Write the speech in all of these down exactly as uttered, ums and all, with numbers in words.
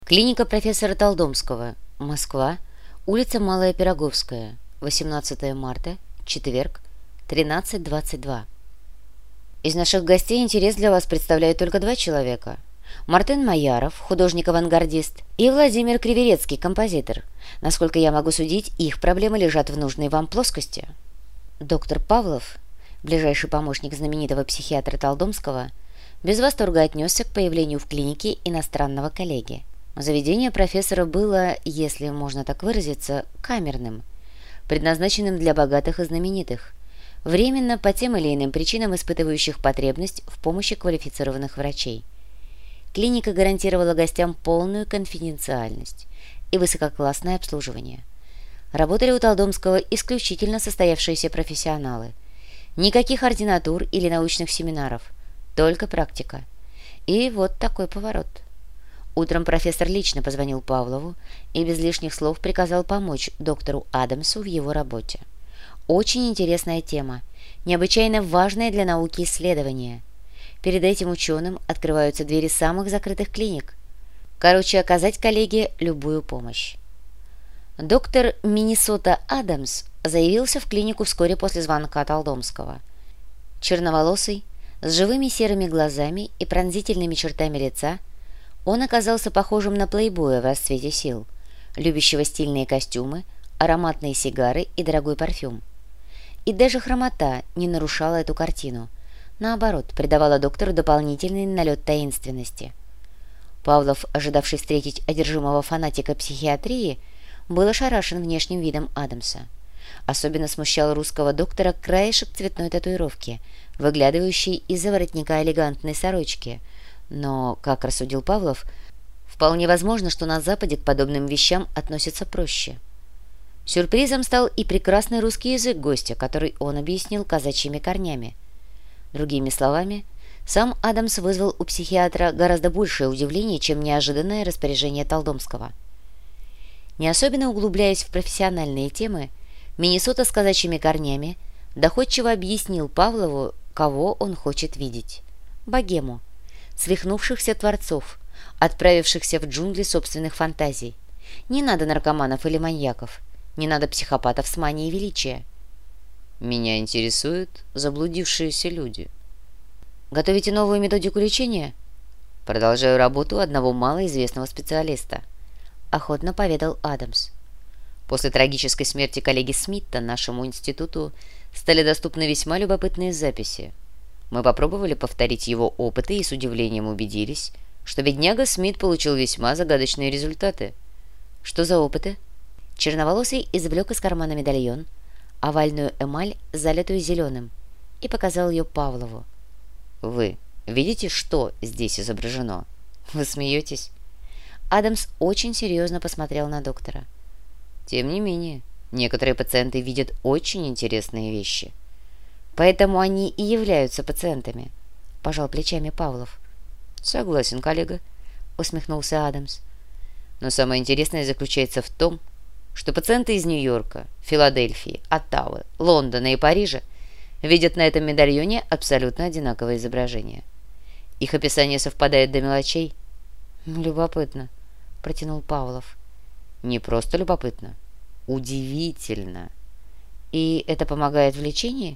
Клиника профессора Толдомского. Москва. Улица Малая Пироговская. восемнадцатое марта. Четверг. тринадцать двадцать два. Из наших гостей интерес для вас представляют только два человека. Мартен Маяров, художник-авангардист, и Владимир Криверецкий, композитор. Насколько я могу судить, их проблемы лежат в нужной вам плоскости. Доктор Павлов, ближайший помощник знаменитого психиатра Толдомского, без восторга отнесся к появлению в клинике иностранного коллеги. Заведение профессора было, если можно так выразиться, камерным, предназначенным для богатых и знаменитых, временно по тем или иным причинам испытывающих потребность в помощи квалифицированных врачей. Клиника гарантировала гостям полную конфиденциальность и высококлассное обслуживание. Работали у Толдомского исключительно состоявшиеся профессионалы. Никаких ординатур или научных семинаров, только практика. И вот такой поворот. Утром профессор лично позвонил Павлову и без лишних слов приказал помочь доктору Адамсу в его работе. Очень интересная тема, необычайно важное для науки исследование. Перед этим ученым открываются двери самых закрытых клиник. Короче, оказать коллеге любую помощь. Доктор Миннесота Адамс заявился в клинику вскоре после звонка Толдомского. Черноволосый, с живыми серыми глазами и пронзительными чертами лица, он оказался похожим на плейбоя в расцвете сил, любящего стильные костюмы, ароматные сигары и дорогой парфюм. И даже хромота не нарушала эту картину, наоборот, придавала доктору дополнительный налет таинственности. Павлов, ожидавший встретить одержимого фанатика психиатрии, был ошарашен внешним видом Адамса. Особенно смущал русского доктора краешек цветной татуировки, выглядывающий из-за воротника элегантной сорочки. Но, как рассудил Павлов, вполне возможно, что на Западе к подобным вещам относятся проще. Сюрпризом стал и прекрасный русский язык гостя, который он объяснил казачьими корнями. Другими словами, сам Адамс вызвал у психиатра гораздо большее удивление, чем неожиданное распоряжение Толдомского. Не особенно углубляясь в профессиональные темы, Миннесота с казачьими корнями доходчиво объяснил Павлову, кого он хочет видеть. Богему, свихнувшихся творцов, отправившихся в джунгли собственных фантазий. Не надо наркоманов или маньяков, не надо психопатов с манией величия. Меня интересуют заблудившиеся люди. Готовите новую методику лечения? Продолжаю работу одного малоизвестного специалиста, охотно поведал Адамс. После трагической смерти коллеги Смита нашему институту стали доступны весьма любопытные записи. Мы попробовали повторить его опыты и с удивлением убедились, что бедняга Смит получил весьма загадочные результаты. Что за опыты? Черноволосый извлек из кармана медальон, овальную эмаль, залитую зеленым, и показал ее Павлову. Вы видите, что здесь изображено? Вы смеетесь? Адамс очень серьезно посмотрел на доктора. Тем не менее, некоторые пациенты видят очень интересные вещи. Поэтому они и являются пациентами, пожал плечами Павлов. Согласен, коллега, усмехнулся Адамс. Но самое интересное заключается в том, что пациенты из Нью-Йорка, Филадельфии, Оттавы, Лондона и Парижа видят на этом медальоне абсолютно одинаковое изображение. Их описание совпадает до мелочей. Любопытно, протянул Павлов. Не просто любопытно, удивительно. И это помогает в лечении?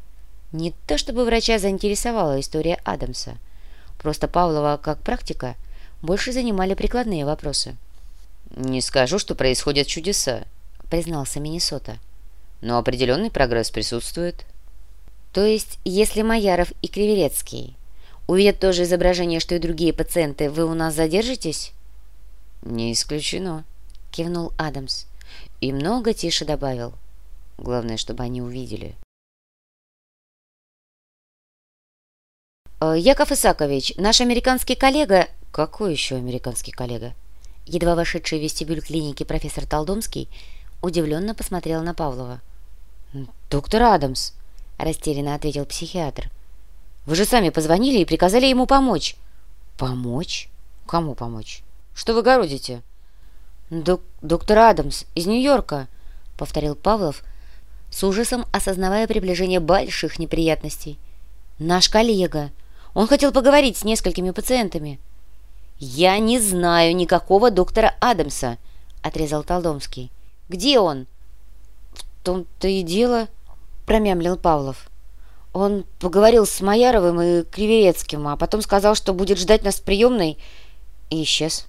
Не то чтобы врача заинтересовала история Адамса. Просто Павлова, как практика, больше занимали прикладные вопросы. «Не скажу, что происходят чудеса», — признался Миннесота. «Но определенный прогресс присутствует». «То есть, если Маяров и Криверецкий увидят то же изображение, что и другие пациенты, вы у нас задержитесь?» «Не исключено», — кивнул Адамс. И много тише добавил. «Главное, чтобы они увидели». «Яков Исакович, наш американский коллега...» «Какой еще американский коллега?» Едва вошедший в вестибюль клиники профессор Толдомский удивленно посмотрел на Павлова. «Доктор Адамс», — растерянно ответил психиатр. «Вы же сами позвонили и приказали ему помочь». «Помочь? Кому помочь? Что вы городите?» Док «Доктор Адамс из Нью-Йорка», — повторил Павлов, с ужасом осознавая приближение больших неприятностей. «Наш коллега. Он хотел поговорить с несколькими пациентами». «Я не знаю никакого доктора Адамса», — отрезал Толдомский. «Где он?» «В том-то и дело», — промямлил Павлов. «Он поговорил с Маяровым и Криверецким, а потом сказал, что будет ждать нас в приемной, и исчез».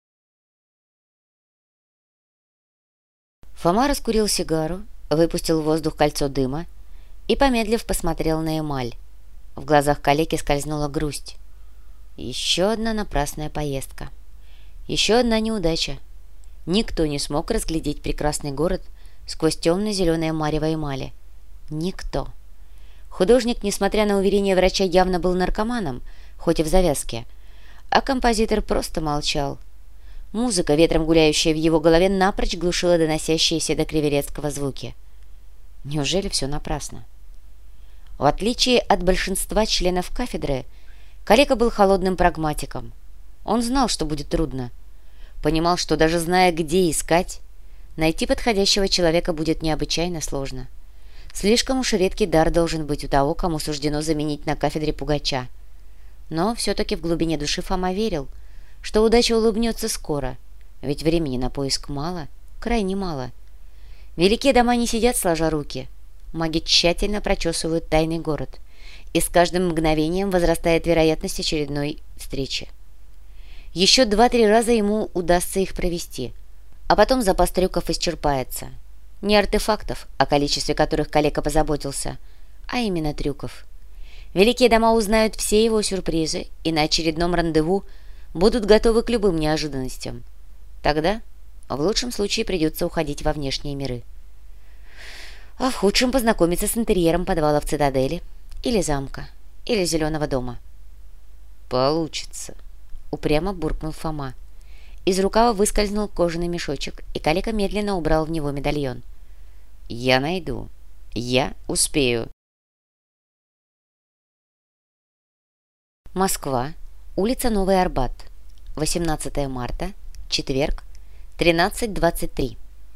Фома раскурил сигару, выпустил в воздух кольцо дыма и, помедлив, посмотрел на эмаль. В глазах калеки скользнула грусть. Еще одна напрасная поездка. Еще одна неудача. Никто не смог разглядеть прекрасный город сквозь темно-зеленое марево эмали. Никто. Художник, несмотря на уверение врача, явно был наркоманом, хоть и в завязке, а композитор просто молчал. Музыка, ветром гуляющая в его голове, напрочь глушила доносящиеся до Криверецкого звуки. Неужели все напрасно? В отличие от большинства членов кафедры, калека был холодным прагматиком. Он знал, что будет трудно. Понимал, что даже зная, где искать, найти подходящего человека будет необычайно сложно. Слишком уж редкий дар должен быть у того, кому суждено заменить на кафедре пугача. Но все-таки в глубине души Фома верил, что удача улыбнется скоро, ведь времени на поиск мало, крайне мало. Великие дома не сидят сложа руки. Маги тщательно прочесывают тайный город, и с каждым мгновением возрастает вероятность очередной встречи. Еще два-три раза ему удастся их провести, а потом запас трюков исчерпается. Не артефактов, о количестве которых калека позаботился, а именно трюков. Великие дома узнают все его сюрпризы и на очередном рандеву будут готовы к любым неожиданностям. Тогда, в лучшем случае, придется уходить во внешние миры. А в худшем познакомиться с интерьером подвала в цитадели или замка, или зеленого дома. «Получится», — упрямо буркнул Фома. Из рукава выскользнул кожаный мешочек, и калека медленно убрал в него медальон. «Я найду. Я успею». Москва. Улица Новый Арбат. восемнадцатое марта. Четверг. тринадцать двадцать три.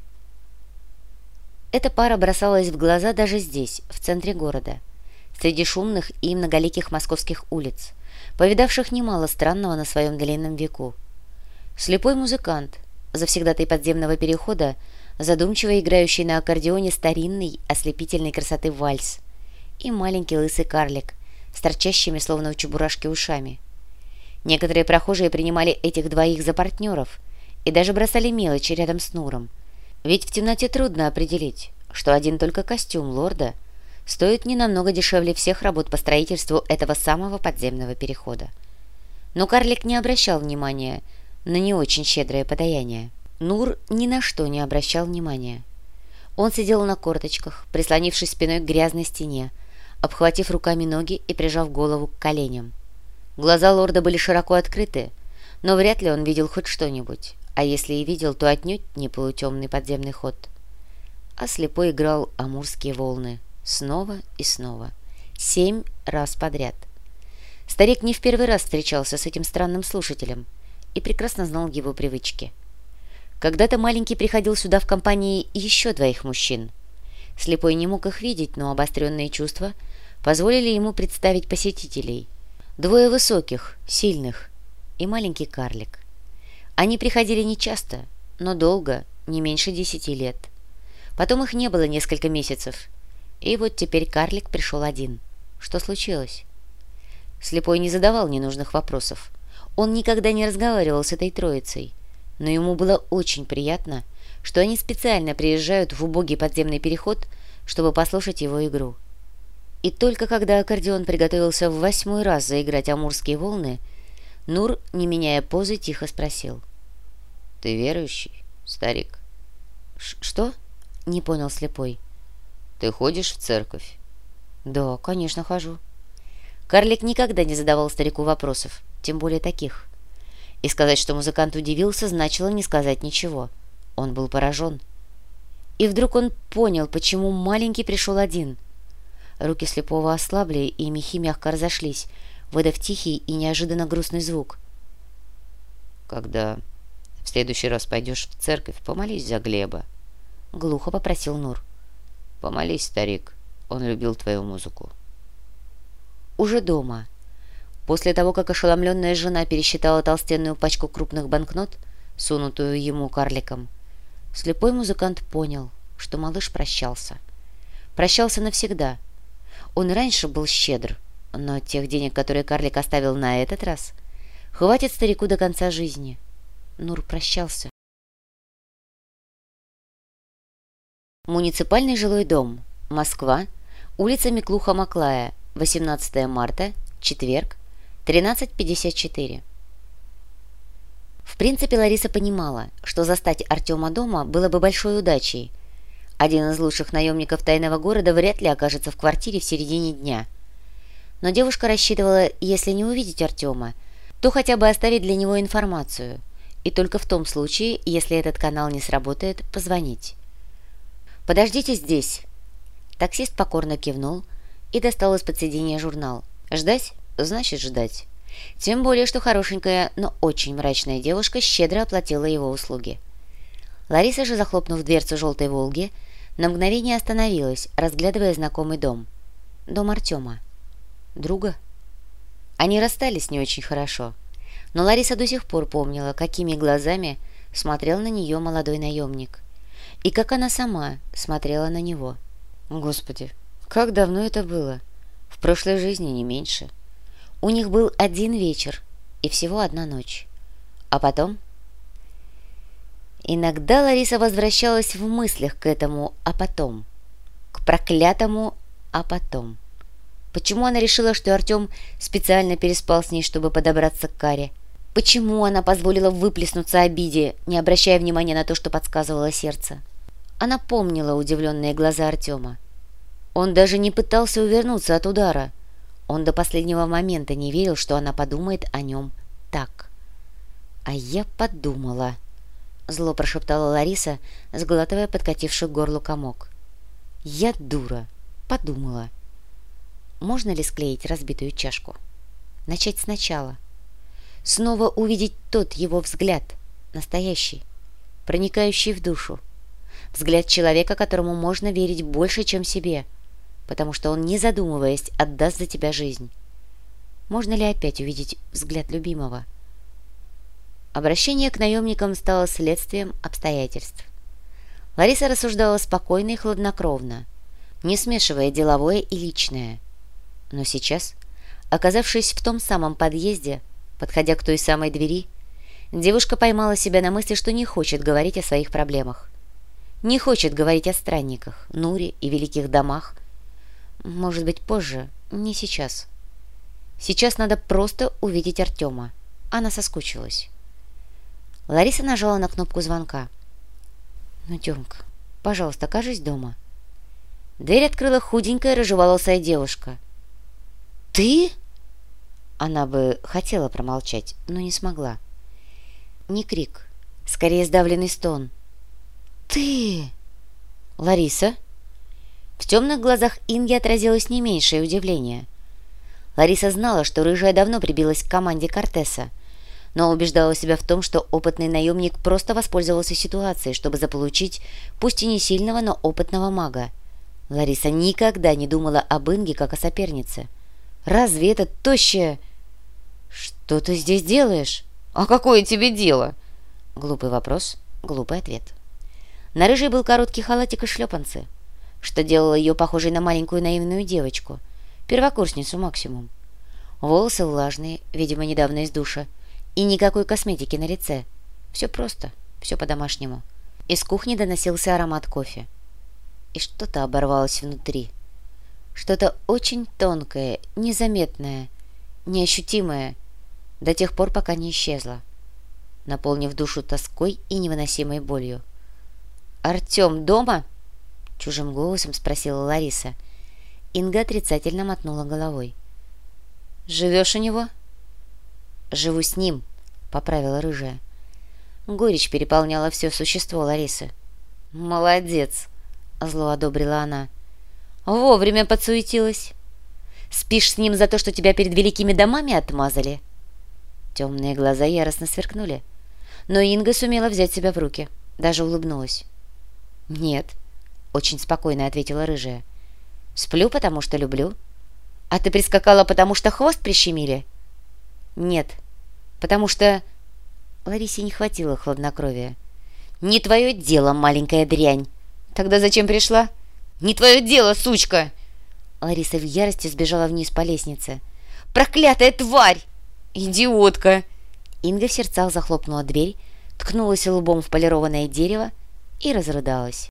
Эта пара бросалась в глаза даже здесь, в центре города, среди шумных и многоликих московских улиц, повидавших немало странного на своем длинном веку. Слепой музыкант, завсегдатай подземного перехода, задумчиво играющий на аккордеоне старинный, ослепительной красоты вальс, и маленький лысый карлик с торчащими, словно у чебурашки, ушами. Некоторые прохожие принимали этих двоих за партнеров и даже бросали мелочи рядом с Нуром, ведь в темноте трудно определить, что один только костюм лорда стоит не намного дешевле всех работ по строительству этого самого подземного перехода. Но карлик не обращал внимания на не очень щедрое подаяние. Нур ни на что не обращал внимания. Он сидел на корточках, прислонившись спиной к грязной стене, обхватив руками ноги и прижав голову к коленям. Глаза лорда были широко открыты, но вряд ли он видел хоть что-нибудь, а если и видел, то отнюдь не полутемный подземный ход. А слепой играл амурские волны снова и снова, семь раз подряд. Старик не в первый раз встречался с этим странным слушателем и прекрасно знал его привычки. Когда-то маленький приходил сюда в компании еще двоих мужчин. Слепой не мог их видеть, но обостренные чувства позволили ему представить посетителей. Двое высоких, сильных и маленький карлик. Они приходили нечасто, но долго, не меньше десяти лет. Потом их не было несколько месяцев. И вот теперь карлик пришел один. Что случилось? Слепой не задавал ненужных вопросов. Он никогда не разговаривал с этой троицей. Но ему было очень приятно, что они специально приезжают в убогий подземный переход, чтобы послушать его игру. И только когда аккордеон приготовился в восьмой раз заиграть амурские волны, Нур, не меняя позы, тихо спросил: «Ты верующий, старик?» «Что?» — не понял слепой. «Ты ходишь в церковь?» «Да, конечно, хожу». Карлик никогда не задавал старику вопросов, тем более таких. И сказать, что музыкант удивился, значило не сказать ничего. Он был поражен. И вдруг он понял, почему маленький пришел один. Руки слепого ослабли, и мехи мягко разошлись, выдав тихий и неожиданно грустный звук. «Когда в следующий раз пойдешь в церковь, помолись за Глеба», — глухо попросил Нур. «Помолись, старик, он любил твою музыку». Уже дома, После того, как ошеломленная жена пересчитала толстенную пачку крупных банкнот, сунутую ему карликом, слепой музыкант понял, что малыш прощался. Прощался навсегда. Он раньше был щедр, но тех денег, которые карлик оставил на этот раз, хватит старику до конца жизни. Нур прощался. Муниципальный жилой дом. Москва. Улица Миклуха-Маклая. восемнадцатое марта. Четверг. тринадцать пятьдесят четыре. В принципе, Лариса понимала, что застать Артема дома было бы большой удачей. Один из лучших наемников тайного города вряд ли окажется в квартире в середине дня. Но девушка рассчитывала, если не увидеть Артема, то хотя бы оставить для него информацию, и только в том случае, если этот канал не сработает, позвонить. «Подождите здесь». Таксист покорно кивнул и достал из-под сиденья журнал. «Ждать? Значит, ждать». Тем более, что хорошенькая, но очень мрачная девушка щедро оплатила его услуги. Лариса же, захлопнув дверцу «Желтой Волги», на мгновение остановилась, разглядывая знакомый дом. Дом Артема. Друга. Они расстались не очень хорошо, но Лариса до сих пор помнила, какими глазами смотрел на нее молодой наемник, и как она сама смотрела на него. Господи, как давно это было! В прошлой жизни не меньше. У них был один вечер и всего одна ночь. А потом... Иногда Лариса возвращалась в мыслях к этому «а потом», к проклятому «а потом». Почему она решила, что Артем специально переспал с ней, чтобы подобраться к Каре? Почему она позволила выплеснуться обиде, не обращая внимания на то, что подсказывало сердце? Она помнила удивленные глаза Артема. Он даже не пытался увернуться от удара. Он до последнего момента не верил, что она подумает о нем так. «А я подумала», — зло прошептала Лариса, сглатывая подкативший к горлу комок. «Я дура. Подумала. Можно ли склеить разбитую чашку? Начать сначала. Снова увидеть тот его взгляд, настоящий, проникающий в душу. Взгляд человека, которому можно верить больше, чем себе, потому что он, не задумываясь, отдаст за тебя жизнь. Можно ли опять увидеть взгляд любимого?» Обращение к наемникам стало следствием обстоятельств. Лариса рассуждала спокойно и хладнокровно, не смешивая деловое и личное. Но сейчас, оказавшись в том самом подъезде, подходя к той самой двери, девушка поймала себя на мысли, что не хочет говорить о своих проблемах. Не хочет говорить о странниках, Нуре и великих домах. Может быть, позже, не сейчас. Сейчас надо просто увидеть Артема. Она соскучилась. Лариса нажала на кнопку звонка. «Ну, Демка, пожалуйста, окажись дома». Дверь открыла худенькая рыжеволосая девушка. «Ты?» Она бы хотела промолчать, но не смогла. Не крик, скорее сдавленный стон. «Ты?» «Лариса?» В темных глазах Инги отразилось не меньшее удивление. Лариса знала, что рыжая давно прибилась к команде Кортеса, но убеждала себя в том, что опытный наемник просто воспользовался ситуацией, чтобы заполучить, пусть и не сильного, но опытного мага. Лариса никогда не думала об Инге как о сопернице. «Разве это тощая...» «Что ты здесь делаешь?» «А какое тебе дело?» Глупый вопрос, глупый ответ. На рыжей был короткий халатик и шлепанцы, что делало ее похожей на маленькую наивную девочку, первокурсницу максимум. Волосы влажные, видимо, недавно из душа, и никакой косметики на лице. Все просто, все по-домашнему. Из кухни доносился аромат кофе. И что-то оборвалось внутри. Что-то очень тонкое, незаметное, неощутимое, до тех пор, пока не исчезло, наполнив душу тоской и невыносимой болью. «Артем дома?» — чужим голосом спросила Лариса. Инга отрицательно мотнула головой. «Живешь у него?» «Живу с ним», — поправила рыжая. Горечь переполняла все существо Ларисы. «Молодец», — зло одобрила она. «Вовремя подсуетилась. Спишь с ним за то, что тебя перед великими домами отмазали?» Темные глаза яростно сверкнули, но Инга сумела взять себя в руки, даже улыбнулась. «Нет», — очень спокойно ответила рыжая. «Сплю, потому что люблю. А ты прискакала, потому что хвост прищемили? «Нет, потому что...» Ларисе не хватило хладнокровия. «Не твое дело, маленькая дрянь!» «Тогда зачем пришла?» «Не твое дело, сучка!» Лариса в ярости сбежала вниз по лестнице. «Проклятая тварь!» «Идиотка!» Инга в сердцах захлопнула дверь, ткнулась лбом в полированное дерево и разрыдалась.